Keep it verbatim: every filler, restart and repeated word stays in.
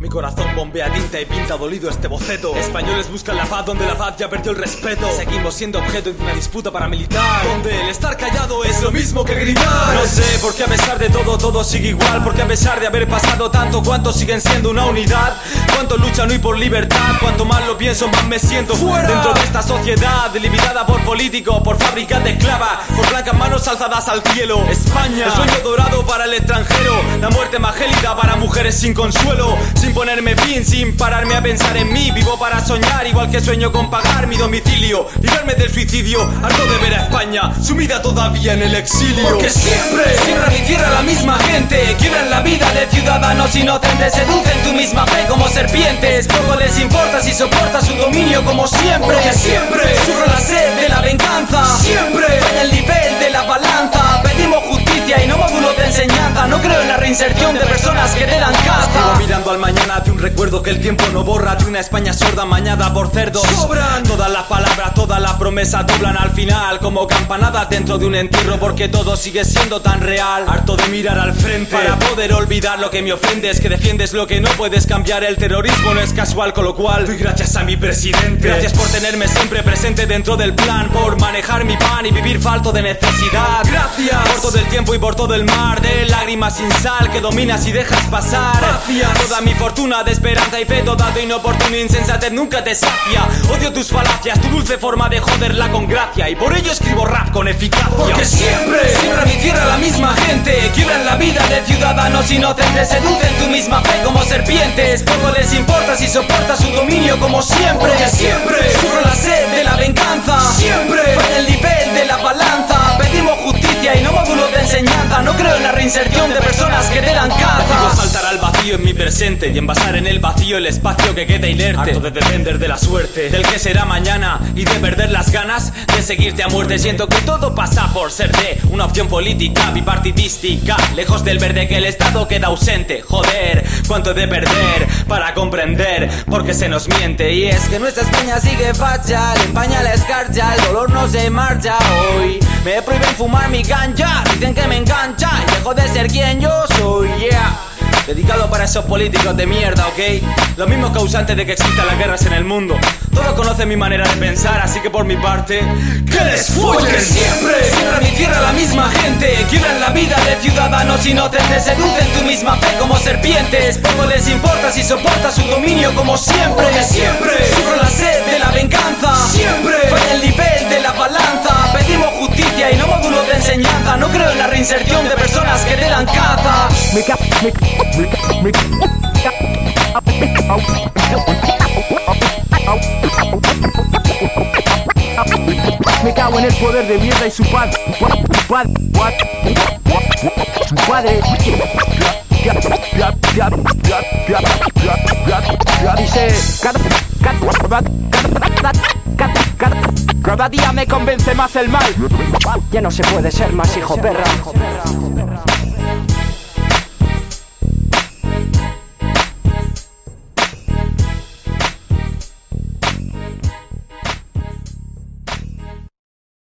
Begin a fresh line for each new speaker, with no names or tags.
corazón bombea tinta y pinta dolido este boceto. Españoles buscan la paz donde la paz ya perdió el respeto. Seguimos siendo objeto de una disputa paramilitar, donde el estar callado es lo mismo que gritar. No sé por qué a pesar de todo, todo sigue igual. Porque a pesar de haber pasado tanto, ¿cuántos siguen siendo una unidad? ¿Cuántos luchan hoy por libertad? Cuanto más lo pienso, más me siento fuera. Dentro de esta sociedad delimitada por políticos, por fábricas de esclavas, por blancas manos alzadas al cielo. España, el sueño dorado para el extranjero, la muerte más gélida para mujeres sin consuelo. Sin ponerme fin, sin pararme a pensar en mí. Vivo para soñar, igual que sueño con pagar mi domicilio. Librarme del suicidio, harto de ver a España sumida todavía en el exilio. Porque siempre, siempre a mi tierra la misma gente quiebran la vida de ciudadanos inocentes. Seducen tu misma fe como serpientes. Poco les importa si soporta su dominio como siempre. Porque siempre, sufro la sed de la venganza. Siempre, falla el nivel de la balanza. Pedimos justicia y no módulos de enseñanza. No creo en la reinserción de personas que te dan caza. Sigo mirando al mañana de un recuerdo que el tiempo no borra. De una España sorda mañada por cerdos. Sobran todas las palabras, todas las promesas doblan al final como campanadas dentro de un entierro. Porque todo sigue siendo tan real. Harto de mirar al frente para poder olvidar lo que me ofende. Es que defiendes lo que no puedes cambiar. El terrorismo no es casual, con lo cual doy gracias a mi presidente. Gracias por tenerme siempre presente dentro del plan, por manejar mi pan y vivir falto de necesidad. Gracias por todo el tiempo y por todo el mar de lágrimas sin sal que dominas y dejas pasar. Gracias. Toda mi fortuna de esperanza y fe, toda tu inoportuna insensatez nunca te sacia. Odio tus falacias, tu dulce forma de joderla con gracia, y por ello escribo rap con eficacia. Porque siempre, siempre a mi tierra la misma gente quiebran la vida de ciudadanos inocentes. Seducen tu misma fe como serpientes. Poco les importa si soporta su dominio como siempre. Porque siempre, sufro la sed de la venganza. Siempre, falla el nivel de la balanza. Pedimos justicia y no módulos de enseñanza. No creo en la reinserción de personas que te dan caza. Decido saltar al vacío en mi presente y envasar en el vacío el espacio que queda inerte. Harto de depender de la suerte, del que será mañana, y de perder las ganas de seguirte a muerte. Siento que todo pasa por ser de una opción política bipartidística, lejos del verde que el Estado queda ausente. Joder, cuánto he de perder para comprender por qué se nos miente. Y es que nuestra España sigue facha, le empaña la escarcha, el dolor no se marcha. Hoy me prohíben fumar mi ganja, dicen que me engancha y dejo de ser quien yo soy, yeah. Dedicado para esos políticos de mierda, ¿ok? Los mismos causantes de que existan las guerras en el mundo. Todos conocen mi manera de pensar, así que por mi parte, ¡que les follen! Porque siempre, siempre a mi tierra la misma gente quiebran la vida de ciudadanos inocentes. Seducen tu misma fe como serpientes. Poco les importa si soporta su dominio como siempre. Porque siempre, sufro la sed de la venganza. Siempre, falla el nivel de la balanza. Pedimos justicia y no módulos de enseñanza. No creo en la reinserción de personas que te dan caza.
Me ca me me me Me cago en el poder de mierda y su padre. Su padre. Dice, cada, cada, cada, cada, cada día me convence más el mal. Ya no se puede ser más hijo perra.